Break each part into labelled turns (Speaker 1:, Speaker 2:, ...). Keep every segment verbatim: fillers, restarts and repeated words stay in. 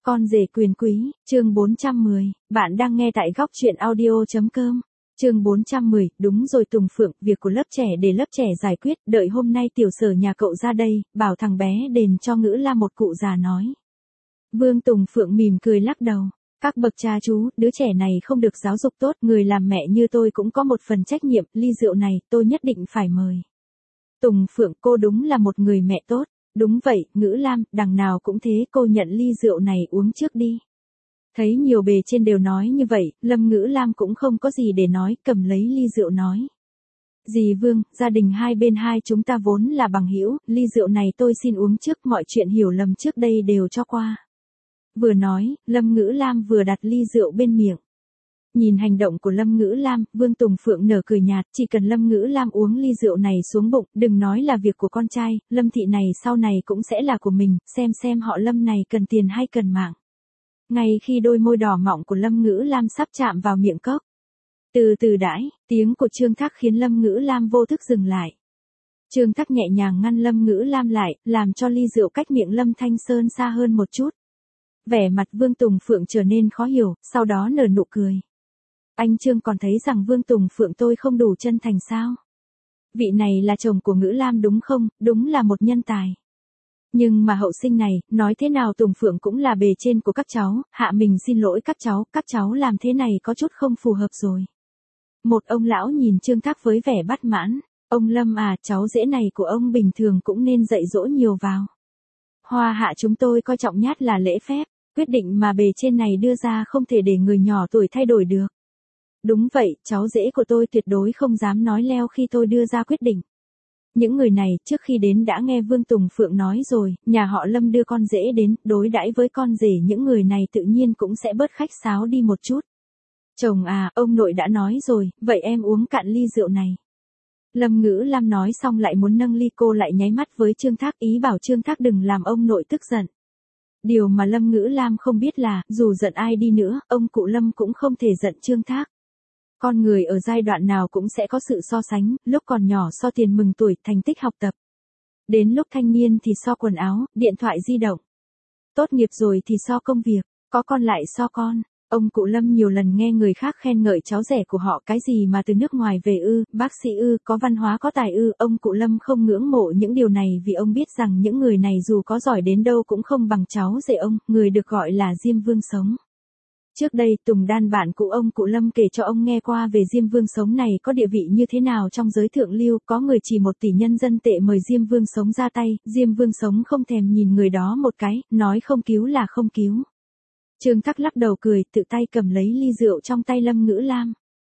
Speaker 1: Con rể quyền quý, chương bốn trăm mười, bạn đang nghe tại góc truyện audio.com. Chương bốn trăm mười, đúng rồi Tùng Phượng, việc của lớp trẻ để lớp trẻ giải quyết, đợi hôm nay tiểu sở nhà cậu ra đây, bảo thằng bé đền cho Ngữ Lam, một cụ già nói. Vương Tùng Phượng mỉm cười lắc đầu. Các bậc cha chú, đứa trẻ này không được giáo dục tốt, người làm mẹ như tôi cũng có một phần trách nhiệm, ly rượu này tôi nhất định phải mời. Tùng Phượng, cô đúng là một người mẹ tốt. Đúng vậy, Ngữ Lam, đằng nào cũng thế, cô nhận ly rượu này uống trước đi. Thấy nhiều bề trên đều nói như vậy, Lâm Ngữ Lam cũng không có gì để nói, cầm lấy ly rượu nói. Dì Vương, gia đình hai bên hai chúng ta vốn là bằng hữu, ly rượu này tôi xin uống trước, mọi chuyện hiểu lầm trước đây đều cho qua. Vừa nói, Lâm Ngữ Lam vừa đặt ly rượu bên miệng. Nhìn hành động của Lâm Ngữ Lam, Vương Tùng Phượng nở cười nhạt, chỉ cần Lâm Ngữ Lam uống ly rượu này xuống bụng, đừng nói là việc của con trai, Lâm thị này sau này cũng sẽ là của mình, xem xem họ Lâm này cần tiền hay cần mạng. Ngay khi đôi môi đỏ mọng của Lâm Ngữ Lam sắp chạm vào miệng cốc. Từ từ đãi, tiếng của Trương Thác khiến Lâm Ngữ Lam vô thức dừng lại. Trương Thác nhẹ nhàng ngăn Lâm Ngữ Lam lại, làm cho ly rượu cách miệng Lâm Thanh Sơn xa hơn một chút. Vẻ mặt Vương Tùng Phượng trở nên khó hiểu, sau đó nở nụ cười. Anh Trương còn thấy rằng Vương Tùng Phượng tôi không đủ chân thành sao? Vị này là chồng của Ngữ Lam đúng không? Đúng là một nhân tài. Nhưng mà hậu sinh này, nói thế nào Tùng Phượng cũng là bề trên của các cháu, hạ mình xin lỗi các cháu, các cháu làm thế này có chút không phù hợp rồi. Một ông lão nhìn Trương Thác với vẻ bất mãn. Ông Lâm à, cháu rể này của ông bình thường cũng nên dạy dỗ nhiều vào. Hoa hạ chúng tôi coi trọng nhất là lễ phép, quyết định mà bề trên này đưa ra không thể để người nhỏ tuổi thay đổi được. Đúng vậy, cháu rể của tôi tuyệt đối không dám nói leo khi tôi đưa ra quyết định. Những người này trước khi đến đã nghe Vương Tùng Phượng nói rồi, nhà họ Lâm đưa con rể đến, đối đãi với con rể những người này tự nhiên cũng sẽ bớt khách sáo đi một chút. Chồng à, ông nội đã nói rồi, vậy em uống cạn ly rượu này. Lâm Ngữ Lam nói xong lại muốn nâng ly, cô lại nháy mắt với Trương Thác, ý bảo Trương Thác đừng làm ông nội tức giận. Điều mà Lâm Ngữ Lam không biết là, dù giận ai đi nữa, ông cụ Lâm cũng không thể giận Trương Thác. Con người ở giai đoạn nào cũng sẽ có sự so sánh, lúc còn nhỏ so tiền mừng tuổi, thành tích học tập. Đến lúc thanh niên thì so quần áo, điện thoại di động. Tốt nghiệp rồi thì so công việc, có con lại so con. Ông cụ Lâm nhiều lần nghe người khác khen ngợi cháu rể của họ, cái gì mà từ nước ngoài về ư, bác sĩ ư, có văn hóa có tài ư, ông cụ Lâm không ngưỡng mộ những điều này vì ông biết rằng những người này dù có giỏi đến đâu cũng không bằng cháu rể ông, người được gọi là Diêm Vương Sống. Trước đây Tùng Đan bạn cụ ông cụ Lâm kể cho ông nghe qua về Diêm Vương Sống này có địa vị như thế nào trong giới thượng lưu, có người chỉ một tỷ nhân dân tệ mời Diêm Vương Sống ra tay, Diêm Vương Sống không thèm nhìn người đó một cái, nói không cứu là không cứu. Trương Thác lắc đầu cười, tự tay cầm lấy ly rượu trong tay Lâm Ngữ Lam.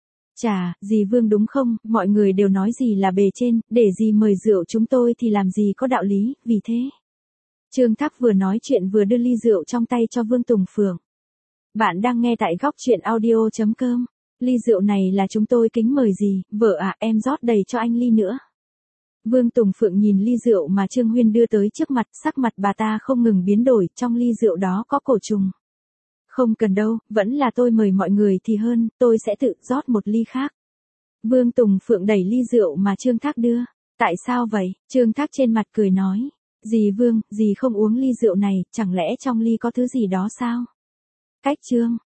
Speaker 1: Chà, dì Vương đúng không, mọi người đều nói gì là bề trên, để dì mời rượu chúng tôi thì làm gì có đạo lý, vì thế. Trương Thác vừa nói chuyện vừa đưa ly rượu trong tay cho Vương Tùng Phượng. Bạn đang nghe tại góc truyện audio.com. Ly rượu này là chúng tôi kính mời dì, vợ à, em rót đầy cho anh ly nữa. Vương Tùng Phượng nhìn ly rượu mà Trương Huyên đưa tới trước mặt, sắc mặt bà ta không ngừng biến đổi, trong ly rượu đó có cổ trùng. Không cần đâu, vẫn là tôi mời mọi người thì hơn, tôi sẽ tự rót một ly khác. Vương Tùng Phượng đẩy ly rượu mà Trương Thác đưa. Tại sao vậy? Trương Thác trên mặt cười nói. Dì Vương, dì không uống ly rượu này, chẳng lẽ trong ly có thứ gì đó sao? Cách Trương.